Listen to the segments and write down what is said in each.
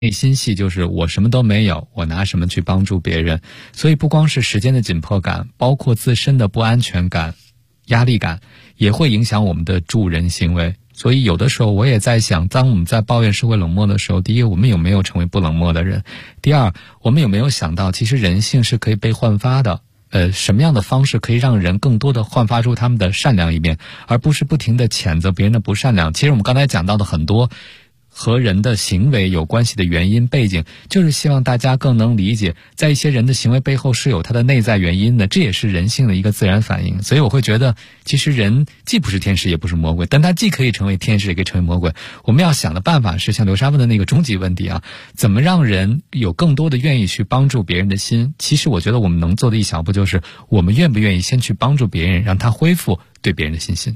内心戏就是我什么都没有，我拿什么去帮助别人。所以不光是时间的紧迫感，包括自身的不安全感、压力感，也会影响我们的助人行为。所以有的时候我也在想，当我们在抱怨社会冷漠的时候，第一，我们有没有成为不冷漠的人？第二，我们有没有想到其实人性是可以被焕发的？什么样的方式可以让人更多的焕发出他们的善良一面，而不是不停地谴责别人的不善良？其实我们刚才讲到的很多和人的行为有关系的原因背景，就是希望大家更能理解，在一些人的行为背后是有他的内在原因的，这也是人性的一个自然反应。所以我会觉得，其实人既不是天使也不是魔鬼，但他既可以成为天使也可以成为魔鬼。我们要想的办法是像刘莎问的那个终极问题啊，怎么让人有更多的愿意去帮助别人的心？其实我觉得我们能做的一小步就是，我们愿不愿意先去帮助别人，让他恢复对别人的信心。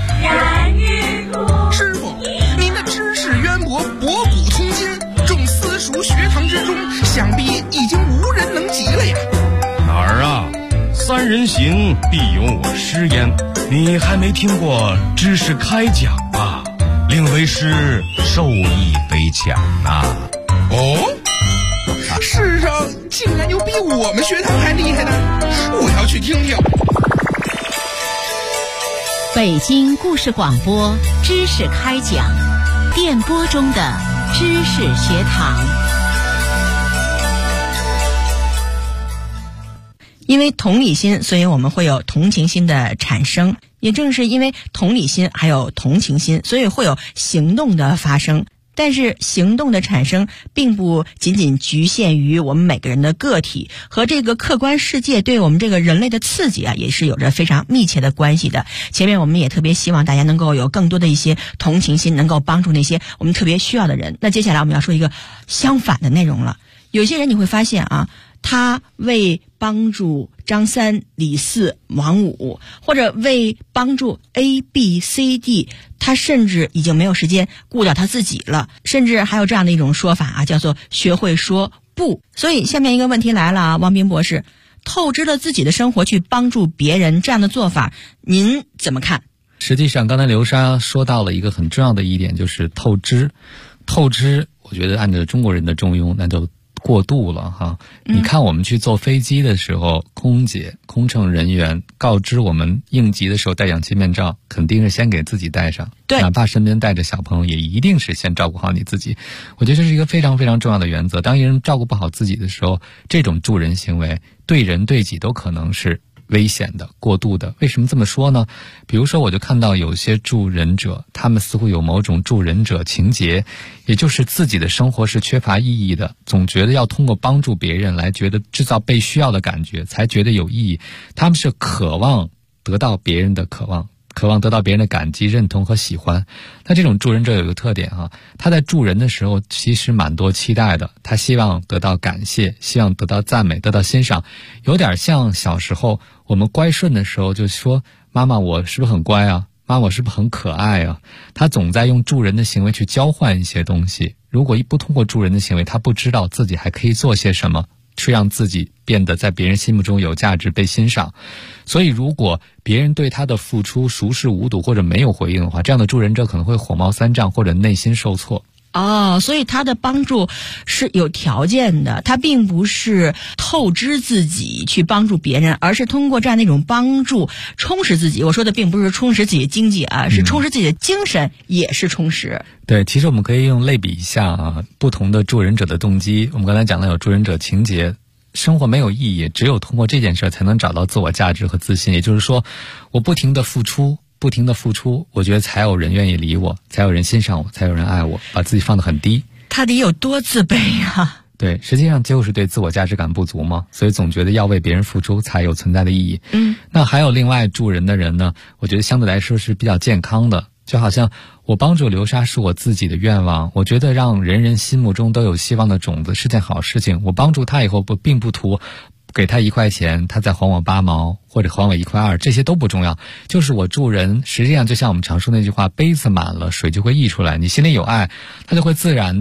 师傅，您的知识渊博，博古通今，众私塾学堂之中，想必已经无人能及了呀。 哪儿啊？三人行，必有我师焉。你还没听过知识开讲啊？令为师受益匪浅呐。 哦，世上竟然有比我们学堂还厉害的，我要去听听。 北京故事广播知识开讲，电波中的知识学堂。 因为同理心，所以我们会有同情心的产生，也正是因为同理心还有同情心，所以会有行动的发生。但是行动的产生并不仅仅局限于我们每个人的个体，和这个客观世界对我们这个人类的刺激啊，也是有着非常密切的关系的。前面我们也特别希望大家能够有更多的一些同情心，能够帮助那些我们特别需要的人。那接下来我们要说一个相反的内容了。有些人你会发现啊，他为帮助张三、李四、王五，或者为帮助 A、B、C、D， 他甚至已经没有时间顾到他自己了，甚至还有这样的一种说法啊，叫做学会说不。所以下面一个问题来了啊，汪斌博士，透支了自己的生活去帮助别人，这样的做法您怎么看？ 实际上刚才刘莎说到了一个很重要的一点，就是透支。我觉得按照中国人的中庸，那就过度了哈。你看我们去坐飞机的时候，空姐、空乘人员告知我们应急的时候戴氧气面罩，肯定是先给自己戴上， 对， 哪怕身边带着小朋友，也一定是先照顾好你自己。我觉得这是一个非常非常重要的原则。当一个人照顾不好自己的时候，这种助人行为对人对己都可能是危险的、过度的。为什么这么说呢？比如说我就看到有些助人者，他们似乎有某种助人者情节，也就是自己的生活是缺乏意义的，总觉得要通过帮助别人来觉得制造被需要的感觉，才觉得有意义。他们是渴望得到别人的渴望得到别人的感激、认同和喜欢。那这种助人者有一个特点啊，他在助人的时候其实蛮多期待的，他希望得到感谢，希望得到赞美，得到欣赏，有点像小时候我们乖顺的时候就说，妈妈我是不是很乖啊，妈妈我是不是很可爱啊。他总在用助人的行为去交换一些东西，如果不通过助人的行为，他不知道自己还可以做些什么，去让自己变得在别人心目中有价值、被欣赏。所以如果别人对他的付出熟视无睹或者没有回应的话，这样的助人者可能会火冒三丈或者内心受挫。 所以他的帮助是有条件的，他并不是透支自己去帮助别人，而是通过这样的一种帮助充实自己。我说的并不是充实自己的经济啊，是充实自己的精神，也是充实。 对，其实我们可以用类比一下啊，不同的助人者的动机。我们刚才讲到有助人者情节，生活没有意义，只有通过这件事才能找到自我价值和自信。也就是说，我不停的付出，我觉得才有人愿意理我，才有人欣赏我，才有人爱我，把自己放得很低。 他得有多自卑啊！ 对，实际上就是对自我价值感不足嘛，所以总觉得要为别人付出才有存在的意义。那还有另外助人的人呢，我觉得相对来说是比较健康的。就好像我帮助流沙是我自己的愿望，我觉得让人人心目中都有希望的种子是件好事情。我帮助他以后并不图给他1块钱，他再还我8毛或者还我1块2，这些都不重要。就是我助人，实际上就像我们常说那句话，杯子满了水就会溢出来。你心里有爱，它就会自然的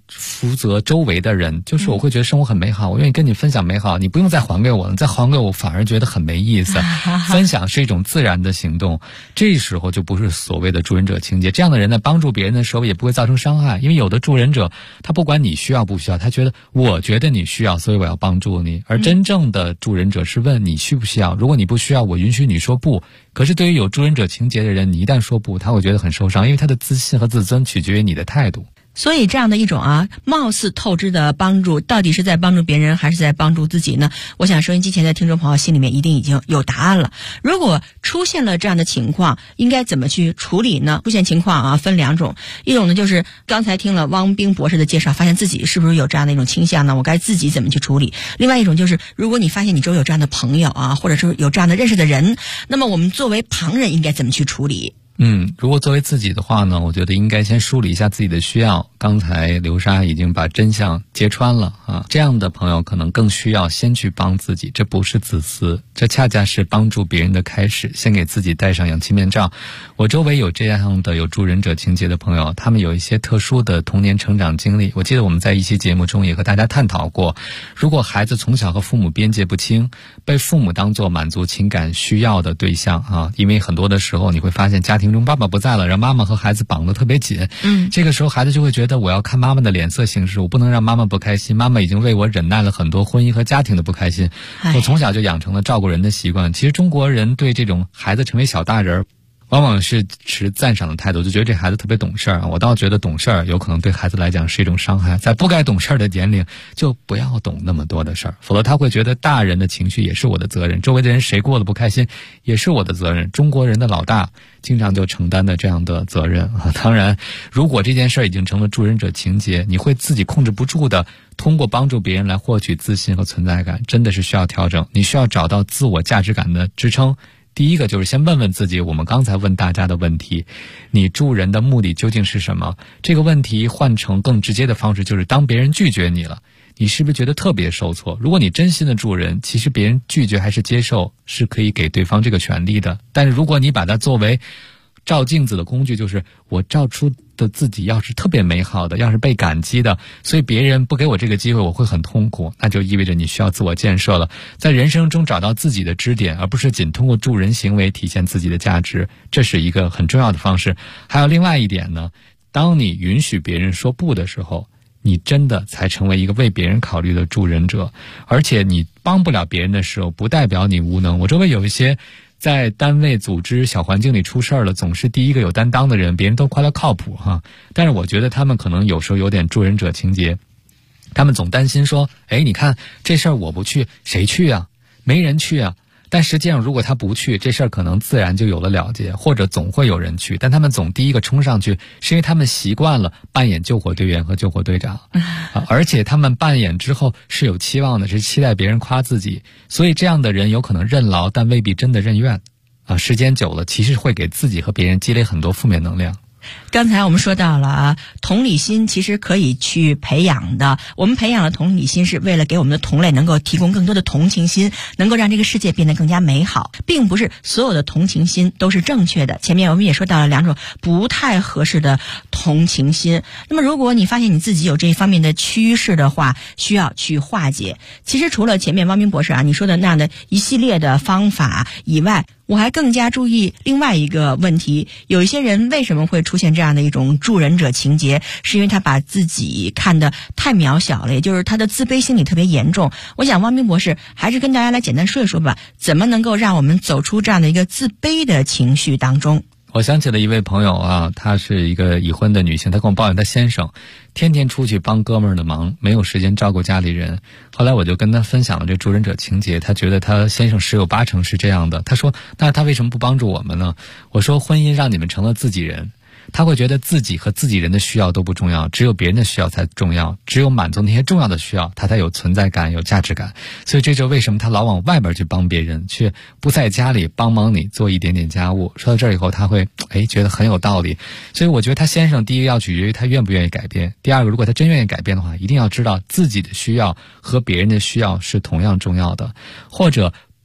负责周围的人，就是我会觉得生活很美好，我愿意跟你分享美好，你不用再还给我了，再还给我反而觉得很没意思。分享是一种自然的行动，这时候就不是所谓的助人者情节。这样的人在帮助别人的时候也不会造成伤害，因为有的助人者他不管你需要不需要，他觉得我觉得你需要，所以我要帮助你。而真正的助人者是问你需不需要，如果你不需要，我允许你说不。可是对于有助人者情节的人，你一旦说不，他会觉得很受伤，因为他的自信和自尊取决于你的态度。 所以这样的一种貌似透支的帮助，到底是在帮助别人还是在帮助自己呢？我想收音机前的听众朋友心里面一定已经有答案了。如果出现了这样的情况，应该怎么去处理呢？出现情况分两种，一种呢就是刚才听了汪冰博士的介绍，发现自己是不是有这样的一种倾向呢？我该自己怎么去处理？另外一种就是，如果你发现你周围有这样的朋友或者是有这样的认识的人，那么我们作为旁人应该怎么去处理？ 如果作为自己的话呢，我觉得应该先梳理一下自己的需要。刚才刘莎已经把真相揭穿了这样的朋友可能更需要先去帮自己，这不是自私，这恰恰是帮助别人的开始。先给自己戴上氧气面罩。我周围有这样的有助人者情节的朋友，他们有一些特殊的童年成长经历。我记得我们在一期节目中也和大家探讨过，如果孩子从小和父母边界不清，被父母当作满足情感需要的对象因为很多的时候你会发现家庭中爸爸不在了，让妈妈和孩子绑得特别紧。这个时候孩子就会觉得我要看妈妈的脸色行事，我不能让妈妈不开心，妈妈已经为我忍耐了很多婚姻和家庭的不开心。我从小就养成了照顾人的习惯。其实中国人对这种孩子成为小大人往往是持赞赏的态度，就觉得这孩子特别懂事儿。我倒觉得懂事儿有可能对孩子来讲是一种伤害，在不该懂事儿的年龄就不要懂那么多的事儿，否则他会觉得大人的情绪也是我的责任，周围的人谁过得不开心也是我的责任。中国人的老大经常就承担的这样的责任当然如果这件事儿已经成了助人者情节，你会自己控制不住的通过帮助别人来获取自信和存在感，真的是需要调整。你需要找到自我价值感的支撑。第一个就是先问问自己，我们刚才问大家的问题，你助人的目的究竟是什么？这个问题换成更直接的方式，就是当别人拒绝你了，你是不是觉得特别受挫？如果你真心的助人，其实别人拒绝还是接受是可以给对方这个权利的。但是如果你把它作为照镜子的工具，就是我照出的自己要是特别美好的，要是被感激的，所以别人不给我这个机会我会很痛苦，那就意味着你需要自我建设了，在人生中找到自己的支点，而不是仅通过助人行为体现自己的价值，这是一个很重要的方式。还有另外一点呢，当你允许别人说不的时候，你真的才成为一个为别人考虑的助人者。而且你帮不了别人的时候，不代表你无能。我周围有一些在单位组织小环境里出事了，总是第一个有担当的人，别人都夸他靠谱但是我觉得他们可能有时候有点助人者情节，他们总担心说你看这事儿我不去谁去啊，没人去啊。但实际上如果他不去，这事儿可能自然就有了了结，或者总会有人去。但他们总第一个冲上去，是因为他们习惯了扮演救火队员和救火队长而且他们扮演之后是有期望的，是期待别人夸自己。所以这样的人有可能任劳，但未必真的任怨时间久了其实会给自己和别人积累很多负面能量。 刚才我们说到了同理心其实可以去培养的，我们培养了同理心是为了给我们的同类能够提供更多的同情心，能够让这个世界变得更加美好，并不是所有的同情心都是正确的。前面我们也说到了两种不太合适的同情心，那么如果你发现你自己有这一方面的趋势的话，需要去化解。其实除了前面汪冰博士你说的那样的一系列的方法以外，我还更加注意另外一个问题，有一些人为什么会出现这样的一种助人者情节，是因为他把自己看得太渺小了，也就是他的自卑心理特别严重。我想汪冰博士还是跟大家来简单说一说吧，怎么能够让我们走出这样的一个自卑的情绪当中。 我想起了一位朋友她是一个已婚的女性，她跟我抱怨她先生天天出去帮哥们儿的忙，没有时间照顾家里人。后来我就跟她分享了这助人者情节，她觉得她先生10有8成是这样的。她说那他为什么不帮助我们呢？我说婚姻让你们成了自己人，他会觉得自己和自己人的需要都不重要，只有别人的需要才重要，只有满足那些重要的需要，他才有存在感有价值感。所以这就为什么他老往外边去帮别人，却不在家里帮忙你做一点点家务。说到这儿以后他会觉得很有道理。所以我觉得他先生第一个要取决于他愿不愿意改变，第二个如果他真愿意改变的话，一定要知道自己的需要和别人的需要是同样重要的，或者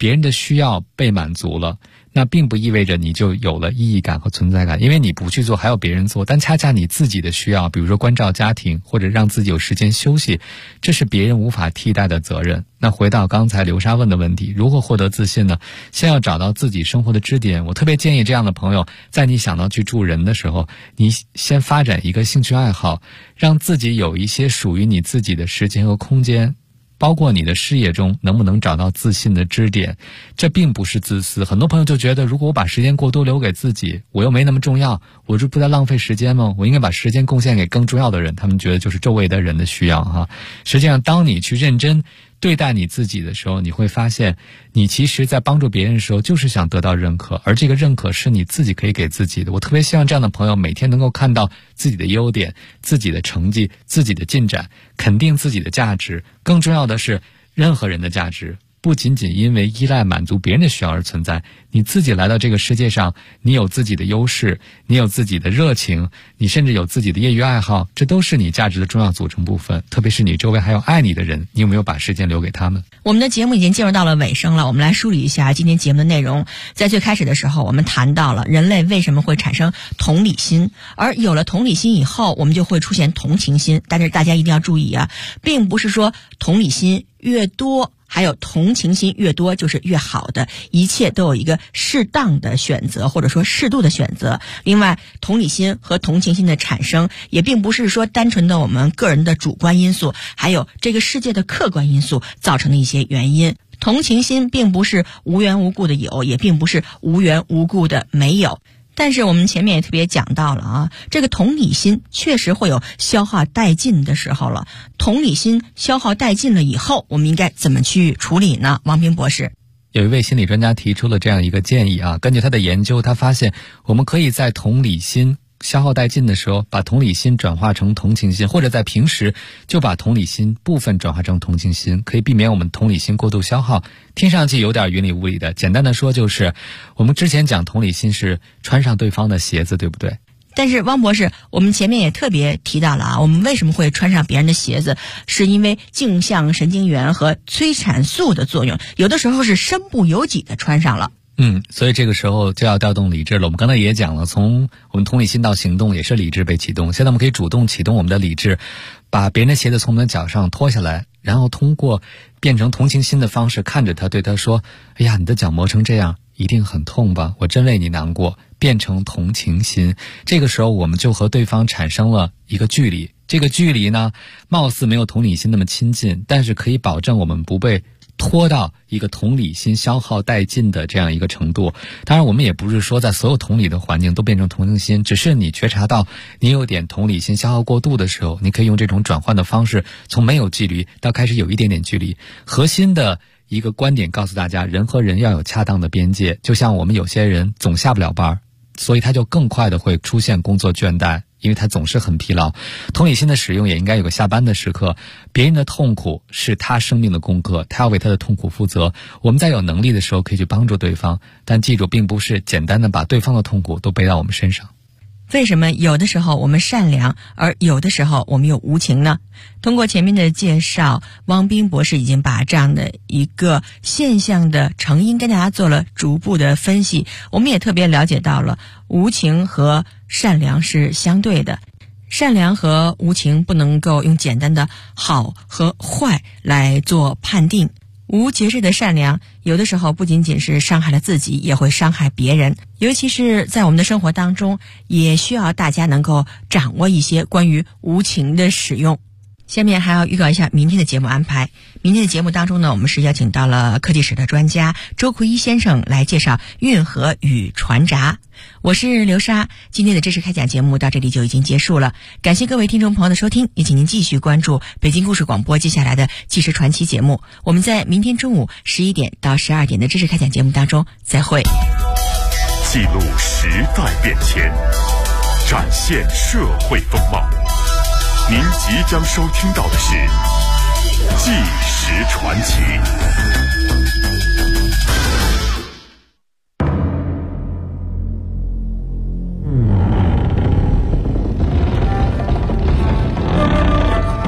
别人的需要被满足了，那并不意味着你就有了意义感和存在感，因为你不去做还有别人做，但恰恰你自己的需要，比如说关照家庭或者让自己有时间休息，这是别人无法替代的责任。那回到刚才刘莎问的问题，如何获得自信呢？先要找到自己生活的支点。我特别建议这样的朋友，在你想到去助人的时候，你先发展一个兴趣爱好，让自己有一些属于你自己的时间和空间，包括你的事业中能不能找到自信的支点。这并不是自私，很多朋友就觉得如果我把时间过多留给自己，我又没那么重要，我就不在浪费时间吗？我应该把时间贡献给更重要的人，他们觉得就是周围的人的需要哈。实际上当你去认真对待你自己的时候，你会发现你其实在帮助别人的时候就是想得到认可，而这个认可是你自己可以给自己的。我特别希望这样的朋友每天能够看到自己的优点、自己的成绩、自己的进展，肯定自己的价值。更重要的是，任何人的价值不仅仅因为依赖满足别人的需要而存在，你自己来到这个世界上，你有自己的优势，你有自己的热情，你甚至有自己的业余爱好，这都是你价值的重要组成部分。特别是你周围还有爱你的人，你有没有把时间留给他们？ 我们的节目已经进入到了尾声了，我们来梳理一下今天节目的内容。在最开始的时候，我们谈到了人类为什么会产生同理心，而有了同理心以后，我们就会出现同情心。但是大家一定要注意啊，并不是说同理心越多还有同情心越多就是越好的，一切都有一个适当的选择，或者说适度的选择。另外，同理心和同情心的产生也并不是说单纯的我们个人的主观因素，还有这个世界的客观因素造成的一些原因。同情心并不是无缘无故的有，也并不是无缘无故的没有。但是我们前面也特别讲到了啊，这个同理心确实会有消耗殆尽的时候了。同理心消耗殆尽了以后，我们应该怎么去处理呢？王斌博士。 有一位心理专家提出了这样一个建议啊，根据他的研究，他发现我们可以在同理心消耗殆尽的时候，把同理心转化成同情心，或者在平时就把同理心部分转化成同情心，可以避免我们同理心过度消耗。听上去有点云里雾里的，简单的说就是我们之前讲同理心是穿上对方的鞋子，对不对？ 但是汪博士，我们前面也特别提到了啊，我们为什么会穿上别人的鞋子，是因为镜像神经元和催产素的作用，有的时候是身不由己的穿上了。 所以这个时候就要调动理智了。我们刚才也讲了，从我们同理心到行动也是理智被启动。现在我们可以主动启动我们的理智，把别人的鞋子从我们的脚上脱下来，然后通过变成同情心的方式看着他，对他说：哎呀，你的脚磨成这样一定很痛吧，我真为你难过。变成同情心，这个时候我们就和对方产生了一个距离。这个距离呢，貌似没有同理心那么亲近，但是可以保证我们不被拖到一个同理心消耗殆尽的这样一个程度。当然我们也不是说在所有同理的环境都变成同情心，只是你觉察到你有点同理心消耗过度的时候，你可以用这种转换的方式，从没有距离到开始有一点点距离。核心的一个观点告诉大家，人和人要有恰当的边界。就像我们有些人总下不了班，所以他就更快的会出现工作倦怠，因为他总是很疲劳。同理心的使用也应该有个下班的时刻，别人的痛苦是他生命的功课，他要为他的痛苦负责。我们在有能力的时候可以去帮助对方，但记住，并不是简单的把对方的痛苦都背到我们身上。 为什么有的时候我们善良，而有的时候我们又无情呢？通过前面的介绍，汪斌博士已经把这样的一个现象的成因跟大家做了逐步的分析。我们也特别了解到了无情和善良是相对的，善良和无情不能够用简单的好和坏来做判定。无节制的善良有的时候不仅仅是伤害了自己，也会伤害别人。尤其是在我们的生活当中，也需要大家能够掌握一些关于无情的使用。下面还要预告一下明天的节目安排。明天的节目当中呢，我们是邀请到了科技史的专家周奎一先生来介绍运河与船闸。我是刘莎，今天的知识开讲节目到这里就已经结束了，感谢各位听众朋友的收听，也请您继续关注北京故事广播接下来的纪实传奇节目。我们在明天中午11点到12点的知识开讲节目当中再会。 记录时代变迁，展现社会风貌。您即将收听到的是纪实传奇。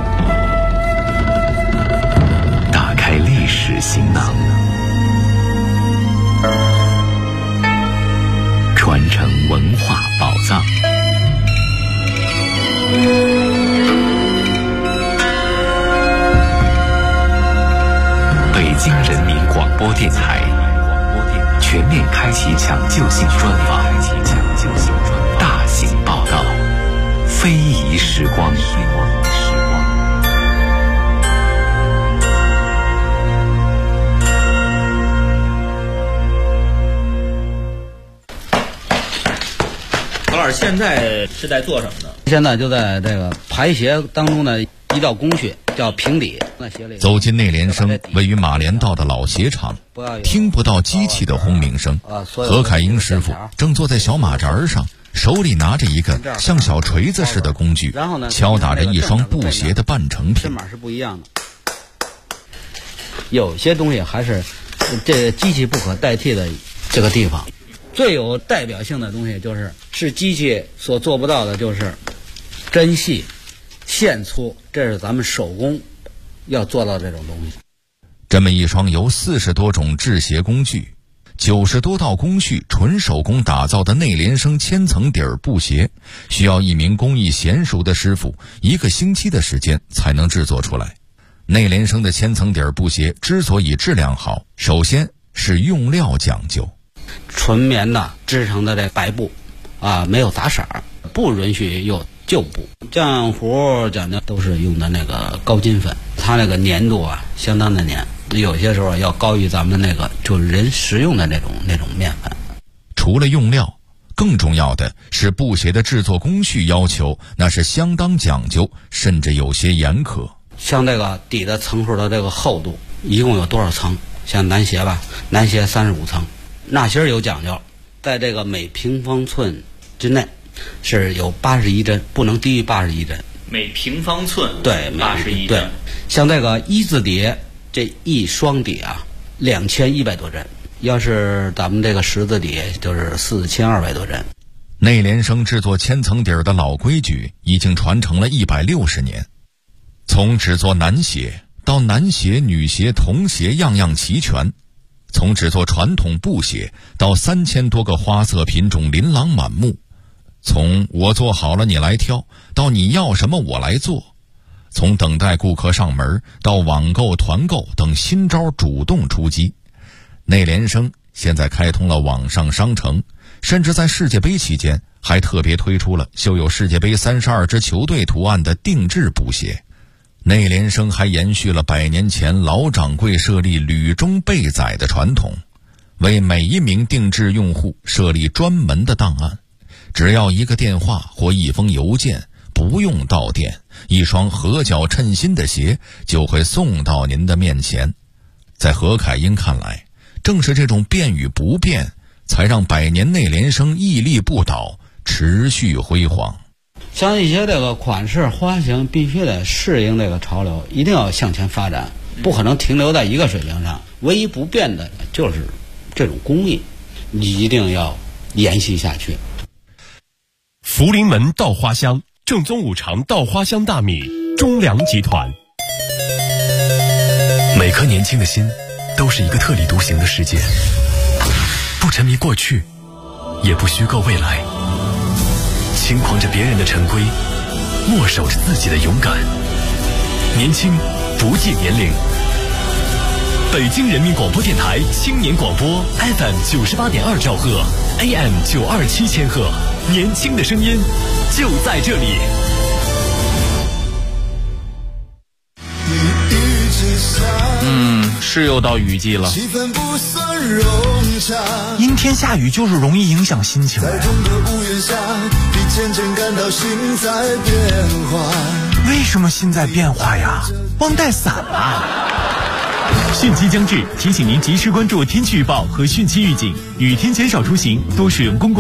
打开历史行囊， 京人民广播电台全面开启抢救性专访，大型报道，非遗时光。 何老师现在是在做什么呢？ 现在就在这个排鞋当中的一道工序叫平底。 走进内联升位于马连道的老鞋厂，听不到机器的轰鸣声。何凯英师傅正坐在小马扎上，手里拿着一个像小锤子似的工具，敲打着一双布鞋的半成品。 针码是不一样的，有些东西还是这机器不可代替的这个地方。最有代表性的东西是机器所做不到的，就是针细、线粗，这是咱们手工要做到这种东西。 这么一双由40多种制鞋工具、90多道工序纯手工打造的内联升千层底儿布鞋，需要一名工艺娴熟的师傅1个星期的时间才能制作出来。内联升的千层底儿布鞋之所以质量好，首先是用料讲究。 纯棉的织成的这白布没有杂色，不允许有旧布。浆糊讲究都是用的那个高筋粉，它那个粘度相当的粘，有些时候要高于咱们那个就是人食用的那种面粉。 除了用料，更重要的是布鞋的制作工序要求，那是相当讲究，甚至有些严苛。 像这个底的层数的这个厚度一共有多少层？像男鞋男鞋35层。纳鞋有讲究，在这个每平方寸之内是有81针，不能低于81针。 每平方寸对 81针。 对，像这个一字底这一双底2100多针，要是咱们这个十字底就是4200多针。 内联升制作千层底儿的老规矩已经传承了160年，从制作男鞋到男鞋、女鞋、童鞋样样齐全。从制作传统布鞋到3000多个花色品种琳琅满目，从我做好了你来挑到你要什么我来做，从等待顾客上门到网购团购等新招主动出击。内联升现在开通了网上商城，甚至在世界杯期间还特别推出了绣有世界杯32支球队图案的定制布鞋。内联升还延续了100年前老掌柜设立履中备载的传统，为每一名定制用户设立专门的档案，只要一个电话或一封邮件，不用到店，一双合脚称心的鞋就会送到您的面前。在何凯英看来，正是这种变与不变，才让100年内联升屹立不倒，持续辉煌。 像一些这个款式花型必须得适应这个潮流，一定要向前发展，不可能停留在一个水平上。唯一不变的就是这种工艺，你一定要延续下去。 福临门稻花香，正宗五常稻花香大米，中粮集团。 每颗年轻的心都是一个特立独行的世界，不沉迷过去，也不虚构未来，轻狂着别人的陈规，默守着自己的勇敢。年轻不计年龄。北京人民广播电台青年广播 FM 98.2兆赫 AM 927千赫，年轻的声音就在这里。 是又到雨季了， 阴天下雨就是容易影响心情。为什么心在变化呀？忘带伞了。 汛期将至，提醒您及时关注天气预报和汛期预警，雨天减少出行，多使用公共